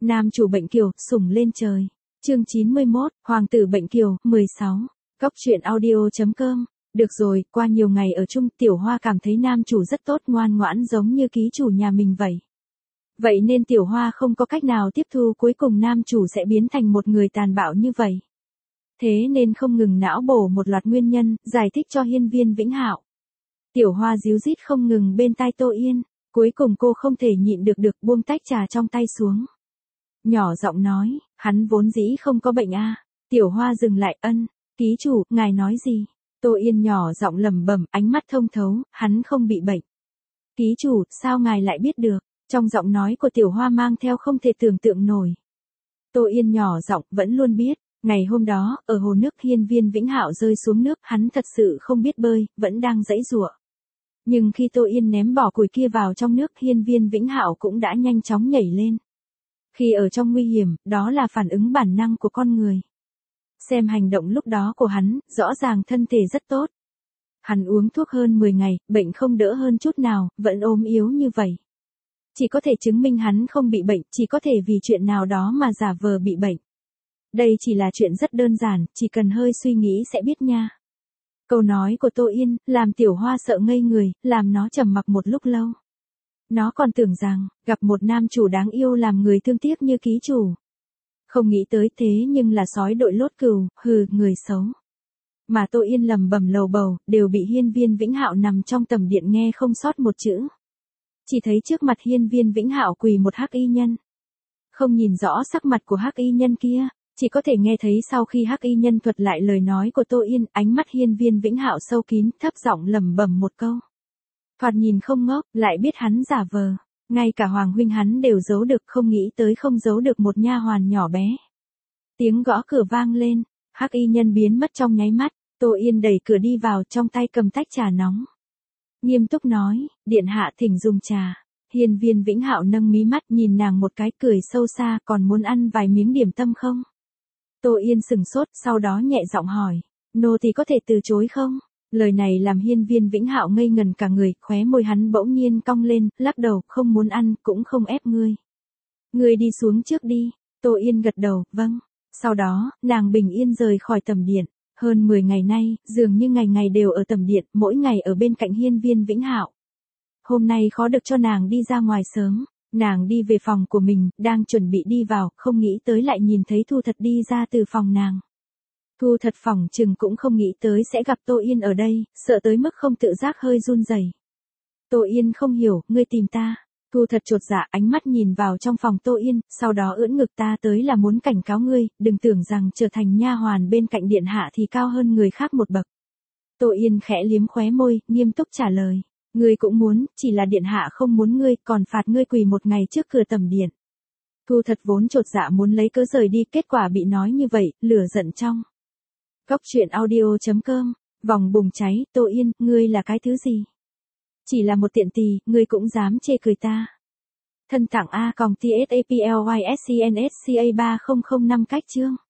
Nam chủ bệnh kiều, sủng lên trời. Chương 91, Hoàng tử bệnh kiều, 16. Cóc truyện audio.com. Được rồi, qua nhiều ngày ở chung, Tiểu Hoa cảm thấy nam chủ rất tốt, ngoan ngoãn giống như ký chủ nhà mình vậy. Vậy nên Tiểu Hoa không có cách nào tiếp thu cuối cùng nam chủ sẽ biến thành một người tàn bạo như vậy. Thế nên không ngừng não bổ một loạt nguyên nhân, giải thích cho Hiên Viên Vĩnh Hạo. Tiểu Hoa díu dít không ngừng bên tai Tô Yên, cuối cùng cô không thể nhịn được buông tách trà trong tay xuống. Nhỏ giọng nói, hắn vốn dĩ không có bệnh a. Tiểu Hoa dừng lại, ký chủ, ngài nói gì? Tô Yên nhỏ giọng lẩm bẩm, ánh mắt thông thấu, hắn không bị bệnh. Ký chủ, sao ngài lại biết được? Trong giọng nói của Tiểu Hoa mang theo không thể tưởng tượng nổi. Tô Yên nhỏ giọng, vẫn luôn biết. Ngày hôm đó, ở hồ nước Hiên Viên Vĩnh Hạo rơi xuống nước, hắn thật sự không biết bơi, vẫn đang giãy giụa. Nhưng khi Tô Yên ném bỏ củi kia vào trong nước, Hiên Viên Vĩnh Hạo cũng đã nhanh chóng nhảy lên. Khi ở trong nguy hiểm, đó là phản ứng bản năng của con người. Xem hành động lúc đó của hắn, rõ ràng thân thể rất tốt. Hắn uống thuốc hơn 10 ngày, bệnh không đỡ hơn chút nào, vẫn ốm yếu như vậy. Chỉ có thể chứng minh hắn không bị bệnh, chỉ có thể vì chuyện nào đó mà giả vờ bị bệnh. Đây chỉ là chuyện rất đơn giản, chỉ cần hơi suy nghĩ sẽ biết nha. Câu nói của Tô Yên, làm Tiểu Hoa sợ ngây người, làm nó trầm mặc một lúc lâu. Nó còn tưởng rằng, gặp một nam chủ đáng yêu làm người thương tiếc như ký chủ. Không nghĩ tới thế nhưng là sói đội lốt cừu, người xấu. Mà Tô Yên lầm bầm lầu bầu, đều bị Hiên Viên Vĩnh Hạo nằm trong tầm điện nghe không sót một chữ. Chỉ thấy trước mặt Hiên Viên Vĩnh Hạo quỳ một hắc y nhân. Không nhìn rõ sắc mặt của hắc y nhân kia, chỉ có thể nghe thấy sau khi hắc y nhân thuật lại lời nói của Tô Yên, ánh mắt Hiên Viên Vĩnh Hạo sâu kín, thấp giọng lẩm bẩm một câu. Thoạt nhìn không ngốc, lại biết hắn giả vờ. Ngay cả Hoàng huynh hắn đều giấu được, không nghĩ tới không giấu được một nha hoàn nhỏ bé. Tiếng gõ cửa vang lên, hắc y nhân biến mất trong nháy mắt, Tô Yên đẩy cửa đi vào, trong tay cầm tách trà nóng. Nghiêm túc nói, điện hạ thỉnh dùng trà. Hiên Viên Vĩnh Hạo nâng mí mắt nhìn nàng một cái, cười sâu xa, còn muốn ăn vài miếng điểm tâm không? Tô Yên sừng sốt, sau đó nhẹ giọng hỏi, nô tỳ có thể từ chối không? Lời này làm Hiên Viên Vĩnh Hạo ngây ngần cả người, khóe môi hắn bỗng nhiên cong lên, lắc đầu, không muốn ăn, cũng không ép ngươi. Ngươi đi xuống trước đi. Tô Yên gật đầu, vâng. Sau đó, nàng bình yên rời khỏi tầm điện. Hơn 10 ngày nay, dường như ngày ngày đều ở tầm điện, mỗi ngày ở bên cạnh Hiên Viên Vĩnh Hạo. Hôm nay khó được cho nàng đi ra ngoài sớm. Nàng đi về phòng của mình, đang chuẩn bị đi vào, không nghĩ tới lại nhìn thấy Thu Thật đi ra từ phòng nàng. Thu Thật phỏng chừng cũng không nghĩ tới sẽ gặp Tô Yên ở đây, sợ tới mức không tự giác hơi run rẩy. Tô Yên không hiểu, ngươi tìm ta. Thu Thật chột dạ, ánh mắt nhìn vào trong phòng Tô Yên, sau đó ưỡn ngực, ta tới là muốn cảnh cáo ngươi, đừng tưởng rằng trở thành nha hoàn bên cạnh điện hạ thì cao hơn người khác một bậc. Tô Yên khẽ liếm khóe môi, nghiêm túc trả lời. Ngươi cũng muốn, chỉ là điện hạ không muốn ngươi, còn phạt ngươi quỳ một ngày trước cửa tầm điện. Thu Thật vốn chột dạ muốn lấy cớ rời đi, kết quả bị nói như vậy, lửa giận trong. Cóc truyện audio.com. Vòng bùng cháy, Tô Yên, ngươi là cái thứ gì? Chỉ là một tiện tỳ, ngươi cũng dám chê cười ta. Thân tặng A còng TSAPLYSCNSCA 3005 cách chương.